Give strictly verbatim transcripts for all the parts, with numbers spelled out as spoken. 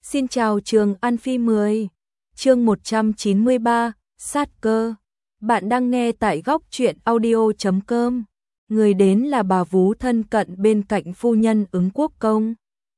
Xin chào trường An Phi mười. Chương một trăm chín mươi ba, sát cơ. Bạn đang nghe tại góc truyện audio chấm com. Người đến là bà vú thân cận bên cạnh phu nhân ứng quốc công.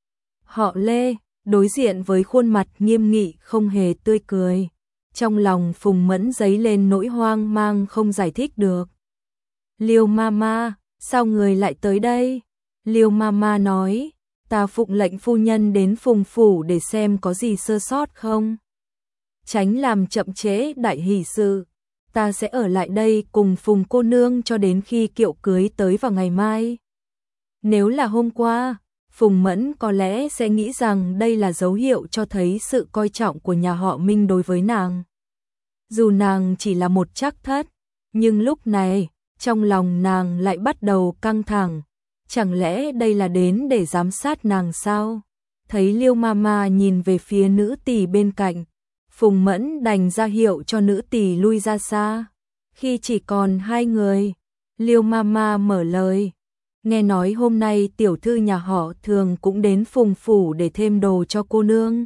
Họ Lê, đối diện với khuôn mặt nghiêm nghị không hề tươi cười. Trong lòng Phùng Mẫn dấy lên nỗi hoang mang không giải thích được. Liêu Mama, sao người lại tới đây? Liêu Mama nói, ta phụng lệnh phu nhân đến Phùng phủ để xem có gì sơ sót không. Tránh làm chậm trễ đại hỷ sự, ta sẽ ở lại đây cùng Phùng cô nương cho đến khi kiệu cưới tới vào ngày mai. Nếu là hôm qua, Phùng Mẫn có lẽ sẽ nghĩ rằng đây là dấu hiệu cho thấy sự coi trọng của nhà họ Minh đối với nàng. Dù nàng chỉ là một trác thất, nhưng lúc này, trong lòng nàng lại bắt đầu căng thẳng. Chẳng lẽ đây là đến để giám sát nàng sao? Thấy Liêu Mama nhìn về phía nữ tỳ bên cạnh, Phùng Mẫn đành ra hiệu cho nữ tỳ lui ra xa. Khi chỉ còn hai người, Liêu Mama mở lời. Nghe nói hôm nay tiểu thư nhà họ Thường cũng đến Phùng phủ để thêm đồ cho cô nương.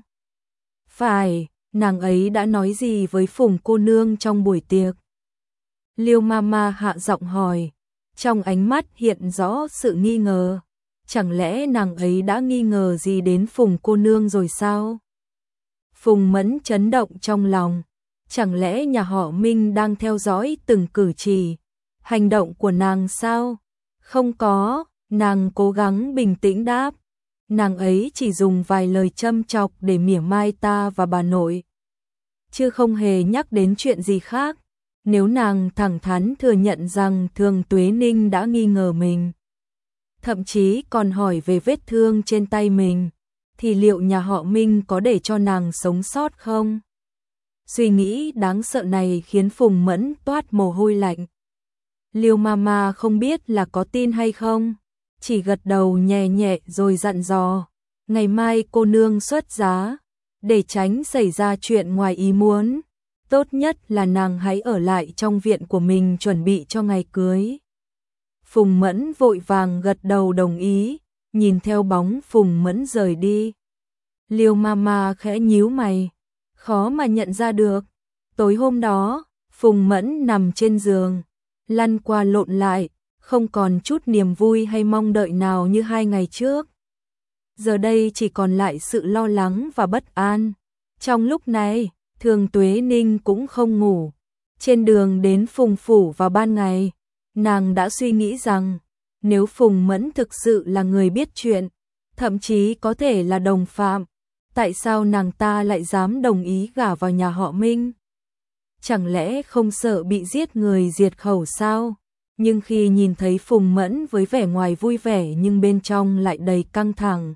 Phải, nàng ấy đã nói gì với Phùng cô nương trong buổi tiệc? Liêu Mama hạ giọng hỏi. Trong ánh mắt hiện rõ sự nghi ngờ. Chẳng lẽ nàng ấy đã nghi ngờ gì đến Phùng cô nương rồi sao? Phùng Mẫn chấn động trong lòng. Chẳng lẽ nhà họ Minh đang theo dõi từng cử chỉ, hành động của nàng sao? Không có, nàng cố gắng bình tĩnh đáp. Nàng ấy chỉ dùng vài lời châm chọc để mỉa mai ta và bà nội, chứ không hề nhắc đến chuyện gì khác. Nếu nàng thẳng thắn thừa nhận rằng Thường Tuế Ninh đã nghi ngờ mình, thậm chí còn hỏi về vết thương trên tay mình, thì liệu nhà họ Minh có để cho nàng sống sót không? Suy nghĩ đáng sợ này khiến Phùng Mẫn toát mồ hôi lạnh. Liêu Mama không biết là có tin hay không, chỉ gật đầu nhẹ nhẹ rồi dặn dò, ngày mai cô nương xuất giá, để tránh xảy ra chuyện ngoài ý muốn. Tốt nhất là nàng hãy ở lại trong viện của mình chuẩn bị cho ngày cưới. Phùng Mẫn vội vàng gật đầu đồng ý, nhìn theo bóng Phùng Mẫn rời đi. Liêu Mama khẽ nhíu mày, khó mà nhận ra được. Tối hôm đó, Phùng Mẫn nằm trên giường, lăn qua lộn lại, không còn chút niềm vui hay mong đợi nào như hai ngày trước. Giờ đây chỉ còn lại sự lo lắng và bất an. Trong lúc này, Thường Tuế Ninh cũng không ngủ. Trên đường đến Phùng phủ vào ban ngày, nàng đã suy nghĩ rằng nếu Phùng Mẫn thực sự là người biết chuyện, thậm chí có thể là đồng phạm, tại sao nàng ta lại dám đồng ý gả vào nhà họ Minh? Chẳng lẽ không sợ bị giết người diệt khẩu sao? Nhưng khi nhìn thấy Phùng Mẫn với vẻ ngoài vui vẻ nhưng bên trong lại đầy căng thẳng,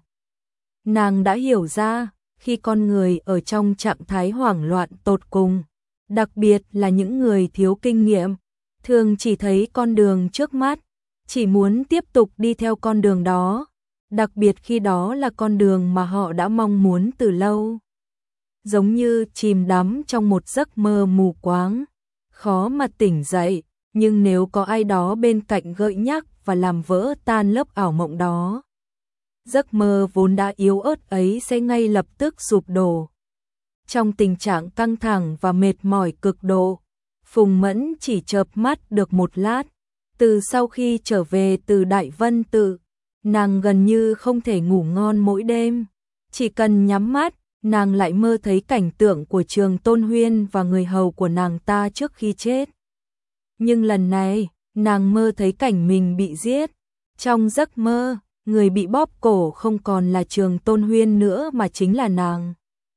nàng đã hiểu ra. Khi con người ở trong trạng thái hoảng loạn tột cùng, đặc biệt là những người thiếu kinh nghiệm, thường chỉ thấy con đường trước mắt, chỉ muốn tiếp tục đi theo con đường đó, đặc biệt khi đó là con đường mà họ đã mong muốn từ lâu. Giống như chìm đắm trong một giấc mơ mù quáng, khó mà tỉnh dậy, nhưng nếu có ai đó bên cạnh gợi nhắc và làm vỡ tan lớp ảo mộng đó, giấc mơ vốn đã yếu ớt ấy sẽ ngay lập tức sụp đổ. Trong tình trạng căng thẳng và mệt mỏi cực độ, Phùng Mẫn chỉ chợp mắt được một lát. Từ sau khi trở về từ Đại Vân Tự, nàng gần như không thể ngủ ngon mỗi đêm. Chỉ cần nhắm mắt, nàng lại mơ thấy cảnh tượng của Trường Tôn Huyên và người hầu của nàng ta trước khi chết. Nhưng lần này, nàng mơ thấy cảnh mình bị giết. Trong giấc mơ, người bị bóp cổ không còn là Trường Tôn Huyên nữa mà chính là nàng.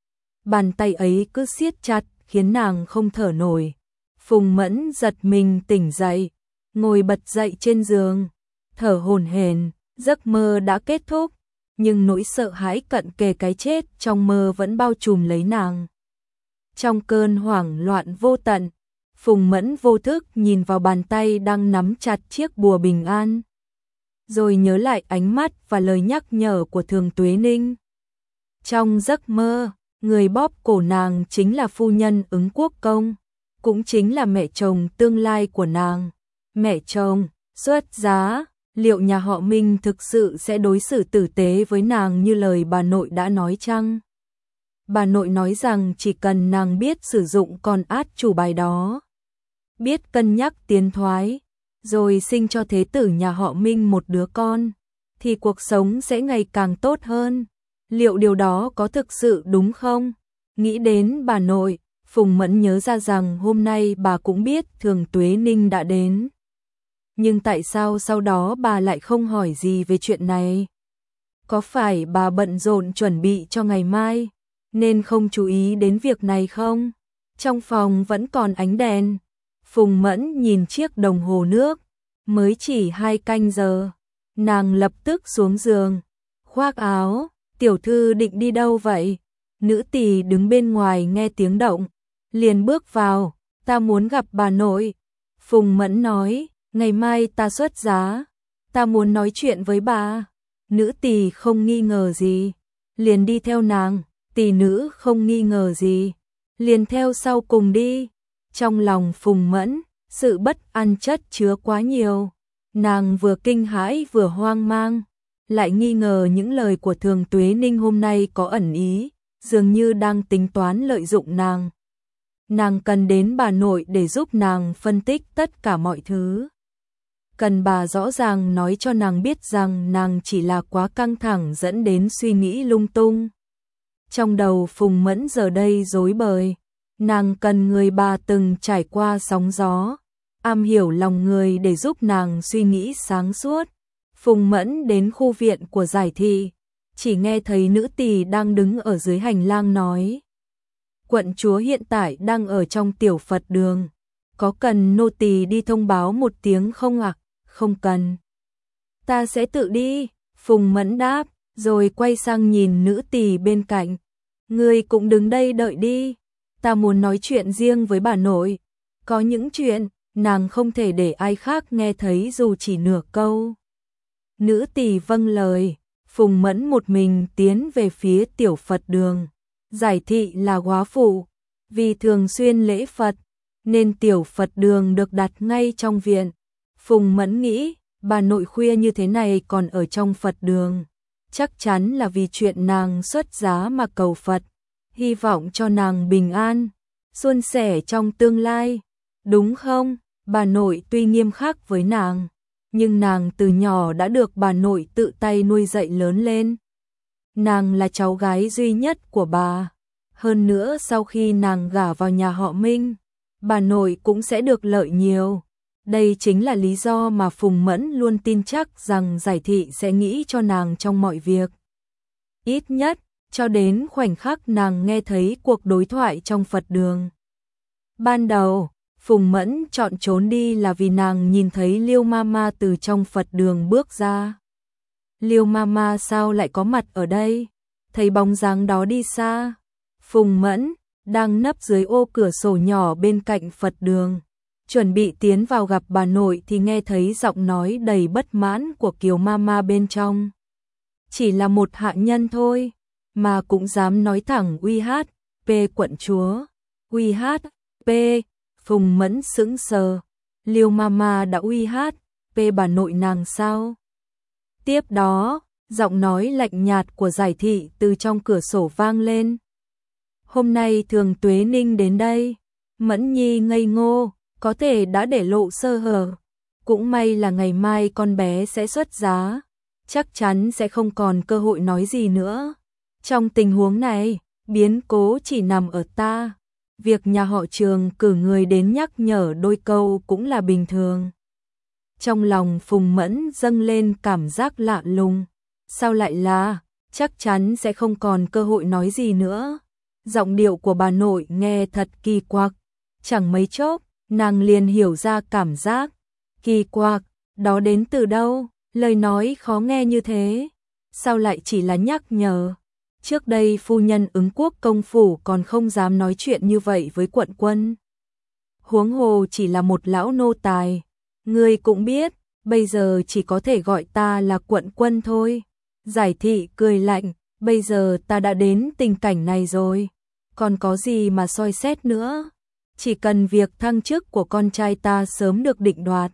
Bàn tay ấy cứ siết chặt khiến nàng không thở nổi. Phùng Mẫn giật mình tỉnh dậy, ngồi bật dậy trên giường, thở hổn hển. Giấc mơ đã kết thúc, nhưng nỗi sợ hãi cận kề cái chết trong mơ vẫn bao trùm lấy nàng. Trong cơn hoảng loạn vô tận, Phùng Mẫn vô thức nhìn vào bàn tay đang nắm chặt chiếc bùa bình an, rồi nhớ lại ánh mắt và lời nhắc nhở của Thường Tuế Ninh. Trong giấc mơ, người bóp cổ nàng chính là phu nhân Ứng Quốc công, cũng chính là mẹ chồng tương lai của nàng. Mẹ chồng, xuất giá, liệu nhà họ Minh thực sự sẽ đối xử tử tế với nàng như lời bà nội đã nói chăng? bà nội nói rằng chỉ cần nàng biết sử dụng con át chủ bài đó, biết cân nhắc tiến thoái, rồi sinh cho thế tử nhà họ Minh một đứa con, thì cuộc sống sẽ ngày càng tốt hơn. Liệu điều đó có thực sự đúng không? Nghĩ đến bà nội, Phùng Mẫn nhớ ra rằng hôm nay bà cũng biết Thường Tuế Ninh đã đến. Nhưng tại sao sau đó bà lại không hỏi gì về chuyện này? Có phải bà bận rộn chuẩn bị cho ngày mai, nên không chú ý đến việc này không? Trong phòng vẫn còn ánh đèn. Phùng Mẫn nhìn chiếc đồng hồ nước, mới chỉ hai canh giờ. Nàng lập tức xuống giường, khoác áo. Tiểu thư định đi đâu vậy? Nữ tỳ đứng bên ngoài nghe tiếng động, liền bước vào. Ta muốn gặp bà nội. Phùng Mẫn nói, ngày mai ta xuất giá, ta muốn nói chuyện với bà. Nữ tỳ không nghi ngờ gì, liền đi theo nàng. Tỳ nữ không nghi ngờ gì, liền theo sau cùng đi. Trong lòng Phùng Mẫn, sự bất an chất chứa quá nhiều. Nàng vừa kinh hãi vừa hoang mang, lại nghi ngờ những lời của Thường Tuế Ninh hôm nay có ẩn ý, dường như đang tính toán lợi dụng nàng. Nàng cần đến bà nội để giúp nàng phân tích tất cả mọi thứ. Cần bà rõ ràng nói cho nàng biết rằng nàng chỉ là quá căng thẳng dẫn đến suy nghĩ lung tung. Trong đầu Phùng Mẫn giờ đây rối bời, nàng cần người bà từng trải qua sóng gió, am hiểu lòng người để giúp nàng suy nghĩ sáng suốt. Phùng Mẫn đến khu viện của Giải Thị, chỉ nghe thấy nữ tỳ đang đứng ở dưới hành lang nói. Quận chúa hiện tại đang ở trong tiểu Phật đường, có cần nô tỳ đi thông báo một tiếng không ạ? À? Không cần. Ta sẽ tự đi, Phùng Mẫn đáp, rồi quay sang nhìn nữ tỳ bên cạnh. Ngươi cũng đứng đây đợi đi, ta muốn nói chuyện riêng với bà nội. Có những chuyện, nàng không thể để ai khác nghe thấy dù chỉ nửa câu. Nữ tỳ vâng lời, Phùng Mẫn một mình tiến về phía tiểu Phật đường. Giải Thị là góa phụ, vì thường xuyên lễ Phật, nên tiểu Phật đường được đặt ngay trong viện. Phùng Mẫn nghĩ, bà nội khuya như thế này còn ở trong Phật đường, chắc chắn là vì chuyện nàng xuất giá mà cầu Phật, hy vọng cho nàng bình an, suôn sẻ trong tương lai. Đúng không? Bà nội tuy nghiêm khắc với nàng, nhưng nàng từ nhỏ đã được bà nội tự tay nuôi dạy lớn lên. Nàng là cháu gái duy nhất của bà. Hơn nữa sau khi nàng gả vào nhà họ Minh, bà nội cũng sẽ được lợi nhiều. Đây chính là lý do mà Phùng Mẫn luôn tin chắc rằng Giải Thị sẽ nghĩ cho nàng trong mọi việc. Ít nhất, cho đến khoảnh khắc nàng nghe thấy cuộc đối thoại trong Phật đường. Ban đầu, Phùng Mẫn chọn trốn đi là vì nàng nhìn thấy Liêu Mama từ trong Phật đường bước ra. Liêu Mama sao lại có mặt ở đây? Thấy bóng dáng đó đi xa. Phùng Mẫn đang nấp dưới ô cửa sổ nhỏ bên cạnh Phật đường, chuẩn bị tiến vào gặp bà nội thì nghe thấy giọng nói đầy bất mãn của Kiều Mama bên trong. Chỉ là một hạ nhân thôi, mà cũng dám nói thẳng uy hát pê quận chúa. Uy hát pê, Phùng Mẫn sững sờ. Liêu Mama đã uy hát pê bà nội nàng sao? Tiếp đó, giọng nói lạnh nhạt của Giải Thị từ trong cửa sổ vang lên. Hôm nay Thường Tuế Ninh đến đây. Mẫn Nhi ngây ngô, có thể đã để lộ sơ hở. Cũng may là ngày mai con bé sẽ xuất giá, chắc chắn sẽ không còn cơ hội nói gì nữa. Trong tình huống này, biến cố chỉ nằm ở ta. Việc nhà họ Trường cử người đến nhắc nhở đôi câu cũng là bình thường. Trong lòng Phùng Mẫn dâng lên cảm giác lạ lùng. Sao lại là, chắc chắn sẽ không còn cơ hội nói gì nữa. Giọng điệu của bà nội nghe thật kỳ quặc. Chẳng mấy chốc, nàng liền hiểu ra cảm giác kỳ quặc đó đến từ đâu. Lời nói khó nghe như thế, sao lại chỉ là nhắc nhở? Trước đây phu nhân Ứng Quốc công phủ còn không dám nói chuyện như vậy với quận quân. Huống hồ chỉ là một lão nô tài. Ngươi cũng biết, bây giờ chỉ có thể gọi ta là quận quân thôi. Giải Thị cười lạnh, bây giờ ta đã đến tình cảnh này rồi, còn có gì mà soi xét nữa. Chỉ cần việc thăng chức của con trai ta sớm được định đoạt,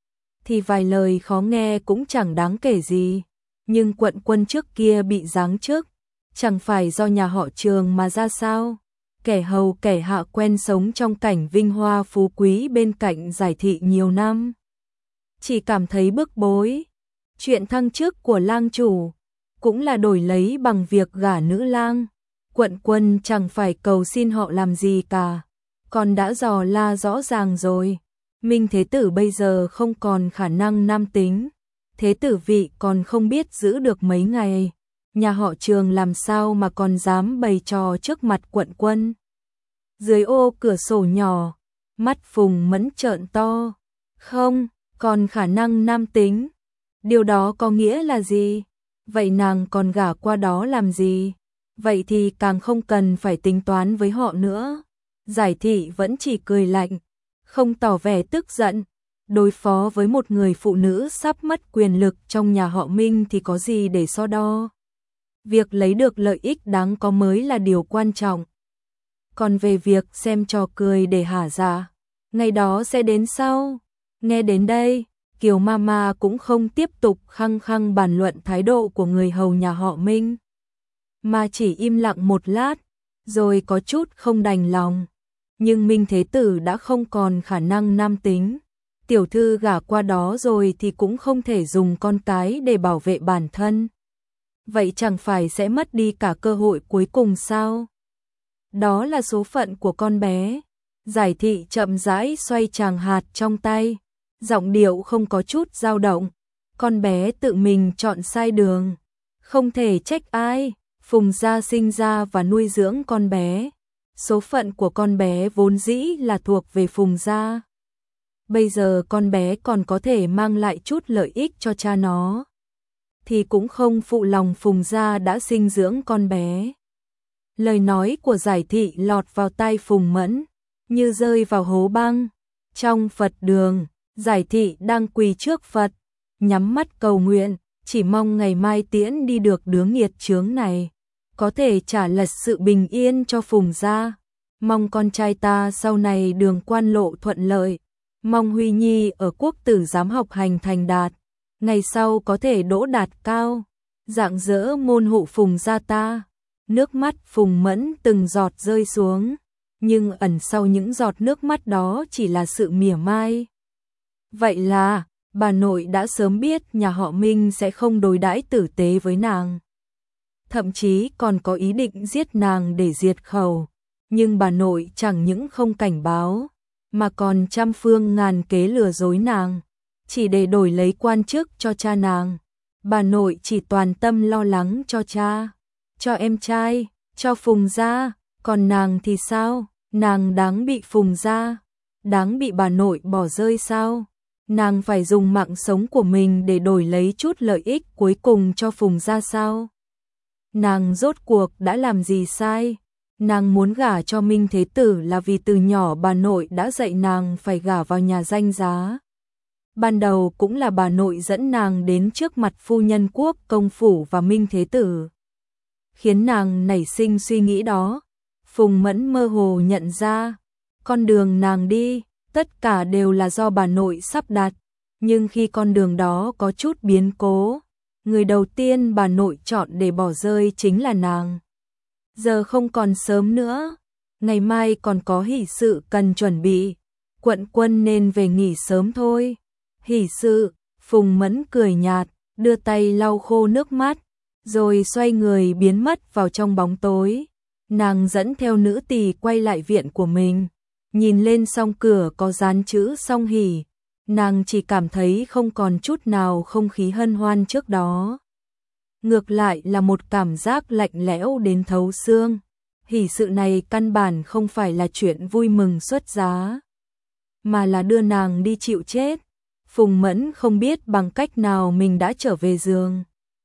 thì vài lời khó nghe cũng chẳng đáng kể gì. Nhưng quận quân trước kia bị giáng chức, chẳng phải do nhà họ Trường mà ra sao? Kẻ hầu kẻ hạ quen sống trong cảnh vinh hoa phú quý bên cạnh Giải Thị nhiều năm. Chỉ cảm thấy bức bối. Chuyện thăng chức của lang chủ cũng là đổi lấy bằng việc gả nữ lang. Quận Quân chẳng phải cầu xin họ làm gì cả, còn đã dò la rõ ràng rồi. Minh Thế Tử bây giờ không còn khả năng nam tính, Thế Tử vị còn không biết giữ được mấy ngày. Nhà họ Trường làm sao mà còn dám bày trò trước mặt Quận Quân. Dưới ô cửa sổ nhỏ, mắt Phùng Mẫn trợn to. Không, còn khả năng nam tính. Điều đó có nghĩa là gì? Vậy nàng còn gả qua đó làm gì? Vậy thì càng không cần phải tính toán với họ nữa. Giải Thị vẫn chỉ cười lạnh, không tỏ vẻ tức giận. Đối phó với một người phụ nữ sắp mất quyền lực trong nhà họ Minh thì có gì để so đo. Việc lấy được lợi ích đáng có mới là điều quan trọng. Còn về việc xem trò cười để hả dạ, ngày đó sẽ đến sau. Nghe đến đây, Kiều Mama cũng không tiếp tục khăng khăng bàn luận thái độ của người hầu nhà họ Minh, mà chỉ im lặng một lát, rồi có chút không đành lòng. Nhưng Minh Thế Tử đã không còn khả năng nam tính. Tiểu thư gả qua đó rồi thì cũng không thể dùng con cái để bảo vệ bản thân. Vậy chẳng phải sẽ mất đi cả cơ hội cuối cùng sao? Đó là số phận của con bé. Giải Thị chậm rãi xoay tràng hạt trong tay, giọng điệu không có chút dao động. Con bé tự mình chọn sai đường, không thể trách ai. Phùng gia sinh ra và nuôi dưỡng con bé, số phận của con bé vốn dĩ là thuộc về Phùng gia. Bây giờ con bé còn có thể mang lại chút lợi ích cho cha nó, thì cũng không phụ lòng Phùng gia đã sinh dưỡng con bé. Lời nói của Giải Thị lọt vào tai Phùng Mẫn, như rơi vào hố băng. Trong Phật đường, Giải Thị đang quỳ trước Phật, nhắm mắt cầu nguyện, chỉ mong ngày mai tiễn đi được đứa nghiệt chướng này, có thể trả lật sự bình yên cho Phùng gia. Mong con trai ta sau này đường quan lộ thuận lợi, mong Huy Nhi ở quốc tử giám học hành thành đạt, ngày sau có thể đỗ đạt cao, rạng rỡ môn hộ Phùng gia ta. Nước mắt Phùng Mẫn từng giọt rơi xuống, nhưng ẩn sau những giọt nước mắt đó chỉ là sự mỉa mai. Vậy là, bà nội đã sớm biết nhà họ Minh sẽ không đối đãi tử tế với nàng, thậm chí còn có ý định giết nàng để diệt khẩu. Nhưng bà nội chẳng những không cảnh báo, mà còn trăm phương ngàn kế lừa dối nàng, chỉ để đổi lấy quan chức cho cha nàng. Bà nội chỉ toàn tâm lo lắng cho cha, cho em trai, cho Phùng gia, còn nàng thì sao? Nàng đáng bị Phùng gia, đáng bị bà nội bỏ rơi sao? Nàng phải dùng mạng sống của mình để đổi lấy chút lợi ích cuối cùng cho Phùng gia sao? Nàng rốt cuộc đã làm gì sai? Nàng muốn gả cho Minh Thế Tử là vì từ nhỏ bà nội đã dạy nàng phải gả vào nhà danh giá. Ban đầu cũng là bà nội dẫn nàng đến trước mặt phu nhân quốc công phủ và Minh Thế Tử, khiến nàng nảy sinh suy nghĩ đó. Phùng Mẫn mơ hồ nhận ra, con đường nàng đi, tất cả đều là do bà nội sắp đặt, nhưng khi con đường đó có chút biến cố, người đầu tiên bà nội chọn để bỏ rơi chính là nàng. Giờ không còn sớm nữa, ngày mai còn có hỷ sự cần chuẩn bị, Quận Quân nên về nghỉ sớm thôi. Hỷ sự? Phùng Mẫn cười nhạt, đưa tay lau khô nước mắt, rồi xoay người biến mất vào trong bóng tối. Nàng dẫn theo nữ tỳ quay lại viện của mình, nhìn lên song cửa có dán chữ Song Hỷ, nàng chỉ cảm thấy không còn chút nào không khí hân hoan trước đó. Ngược lại là một cảm giác lạnh lẽo đến thấu xương. Hỷ sự này căn bản không phải là chuyện vui mừng xuất giá, mà là đưa nàng đi chịu chết. Phùng Mẫn không biết bằng cách nào mình đã trở về giường.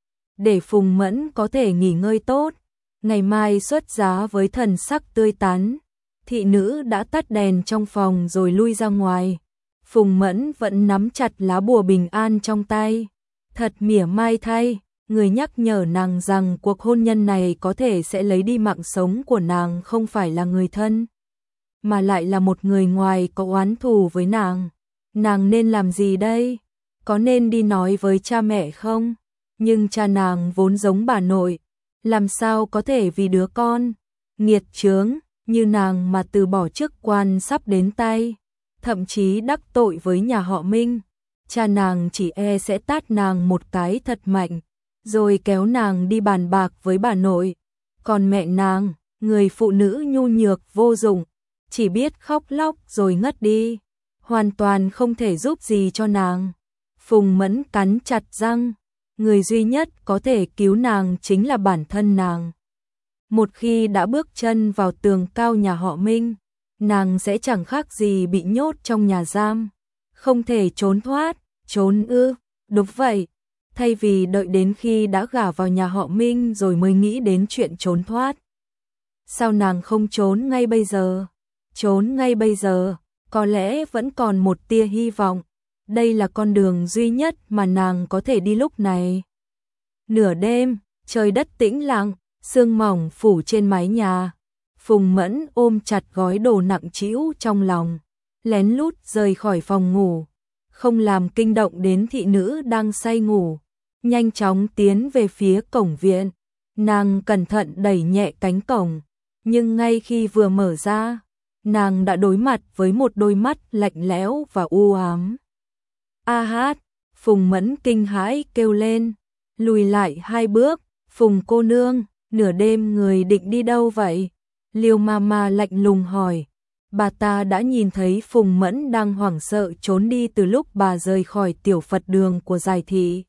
Để Phùng Mẫn có thể nghỉ ngơi tốt, ngày mai xuất giá với thần sắc tươi tắn, thị nữ đã tắt đèn trong phòng rồi lui ra ngoài. Phùng Mẫn vẫn nắm chặt lá bùa bình an trong tay. Thật mỉa mai thay, người nhắc nhở nàng rằng cuộc hôn nhân này có thể sẽ lấy đi mạng sống của nàng không phải là người thân, mà lại là một người ngoài có oán thù với nàng. Nàng nên làm gì đây? Có nên đi nói với cha mẹ không? Nhưng cha nàng vốn giống bà nội, làm sao có thể vì đứa con nghiệt chướng như nàng mà từ bỏ chức quan sắp đến tay, thậm chí đắc tội với nhà họ Minh. Cha nàng chỉ e sẽ tát nàng một cái thật mạnh, rồi kéo nàng đi bàn bạc với bà nội. Còn mẹ nàng, người phụ nữ nhu nhược vô dụng, chỉ biết khóc lóc rồi ngất đi, hoàn toàn không thể giúp gì cho nàng. Phùng Mẫn cắn chặt răng, người duy nhất có thể cứu nàng chính là bản thân nàng. Một khi đã bước chân vào tường cao nhà họ Minh, nàng sẽ chẳng khác gì bị nhốt trong nhà giam, không thể trốn thoát. Trốn ư? Đúng vậy, thay vì đợi đến khi đã gả vào nhà họ Minh rồi mới nghĩ đến chuyện trốn thoát. Sao nàng không trốn ngay bây giờ? Trốn ngay bây giờ, có lẽ vẫn còn một tia hy vọng. Đây là con đường duy nhất mà nàng có thể đi lúc này. Nửa đêm, trời đất tĩnh lặng, sương mỏng phủ trên mái nhà. Phùng Mẫn ôm chặt gói đồ nặng trĩu trong lòng, lén lút rời khỏi phòng ngủ, không làm kinh động đến thị nữ đang say ngủ, nhanh chóng tiến về phía cổng viện. Nàng cẩn thận đẩy nhẹ cánh cổng, nhưng ngay khi vừa mở ra, nàng đã đối mặt với một đôi mắt lạnh lẽo và u ám. A hát, Phùng Mẫn kinh hãi kêu lên, lùi lại hai bước. Phùng cô nương, nửa đêm người định đi đâu vậy? Liêu Mama lạnh lùng hỏi. Bà ta đã nhìn thấy Phùng Mẫn đang hoảng sợ trốn đi từ lúc bà rời khỏi tiểu Phật đường của Giải Thị.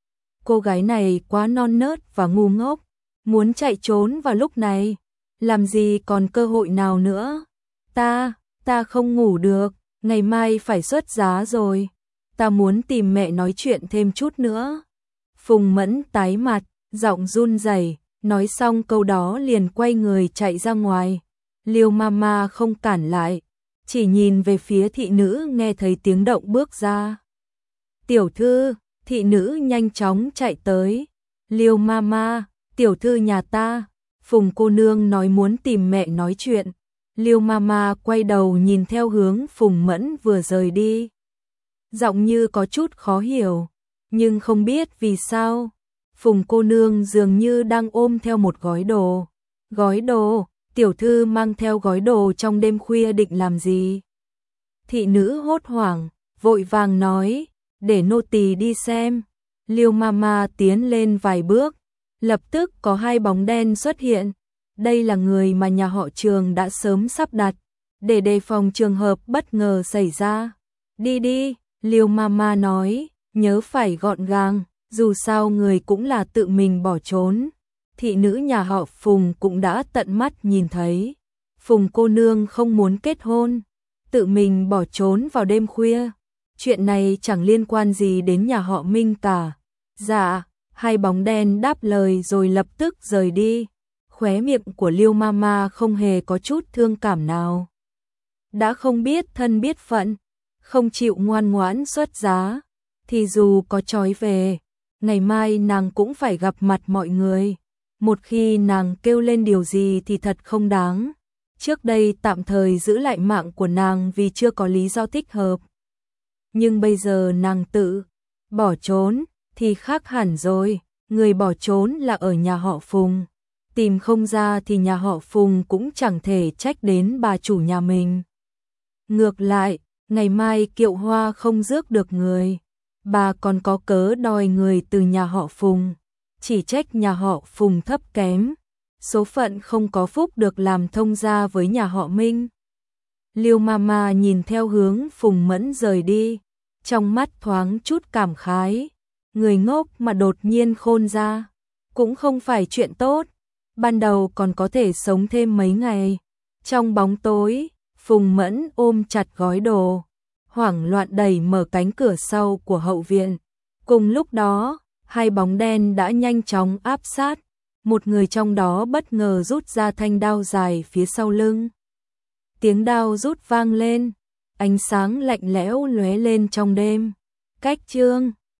Cô gái này quá non nớt và ngu ngốc, muốn chạy trốn vào lúc này, làm gì còn cơ hội nào nữa. Ta, ta không ngủ được, ngày mai phải xuất giá rồi, ta muốn tìm mẹ nói chuyện thêm chút nữa. Phùng Mẫn tái mặt, giọng run rẩy, nói xong câu đó liền quay người chạy ra ngoài. Liêu Mama không cản lại, chỉ nhìn về phía thị nữ nghe thấy tiếng động bước ra. Tiểu thư, thị nữ nhanh chóng chạy tới. Liêu Mama, tiểu thư nhà ta, Phùng cô nương nói muốn tìm mẹ nói chuyện. Liêu Mama quay đầu nhìn theo hướng Phùng Mẫn vừa rời đi. Giọng như có chút khó hiểu, nhưng không biết vì sao. Phùng cô nương dường như đang ôm theo một gói đồ. Gói đồ? Tiểu thư mang theo gói đồ trong đêm khuya định làm gì? Thị nữ hốt hoảng, vội vàng nói, để nô tỳ đi xem. Liêu Mama tiến lên vài bước, lập tức có hai bóng đen xuất hiện. Đây là người mà nhà họ Trường đã sớm sắp đặt, để đề phòng trường hợp bất ngờ xảy ra. Đi đi, Liêu Mama nói, nhớ phải gọn gàng, dù sao người cũng là tự mình bỏ trốn. Thị nữ nhà họ Phùng cũng đã tận mắt nhìn thấy. Phùng cô nương không muốn kết hôn, tự mình bỏ trốn vào đêm khuya. Chuyện này chẳng liên quan gì đến nhà họ Minh cả. Dạ, hai bóng đen đáp lời rồi lập tức rời đi. Khóe miệng của Liêu Mama không hề có chút thương cảm nào. Đã không biết thân biết phận, không chịu ngoan ngoãn xuất giá, thì dù có trói về, ngày mai nàng cũng phải gặp mặt mọi người. Một khi nàng kêu lên điều gì thì thật không đáng. Trước đây tạm thời giữ lại mạng của nàng vì chưa có lý do thích hợp. Nhưng bây giờ nàng tự bỏ trốn thì khác hẳn rồi. Người bỏ trốn là ở nhà họ Phùng. Tìm không ra thì nhà họ Phùng cũng chẳng thể trách đến bà chủ nhà mình. Ngược lại, ngày mai Kiệu Hoa không rước được người, bà còn có cớ đòi người từ nhà họ Phùng. Chỉ trách nhà họ Phùng thấp kém, số phận không có phúc được làm thông gia với nhà họ Minh. Liêu Mama nhìn theo hướng Phùng Mẫn rời đi, trong mắt thoáng chút cảm khái. Người ngốc mà đột nhiên khôn ra, cũng không phải chuyện tốt. Ban đầu còn có thể sống thêm mấy ngày. Trong bóng tối, Phùng Mẫn ôm chặt gói đồ, hoảng loạn đẩy mở cánh cửa sau của hậu viện. Cùng lúc đó, hai bóng đen đã nhanh chóng áp sát. Một người trong đó bất ngờ rút ra thanh đao dài phía sau lưng. Tiếng đao rút vang lên, ánh sáng lạnh lẽo lóe lên trong đêm. Cách chương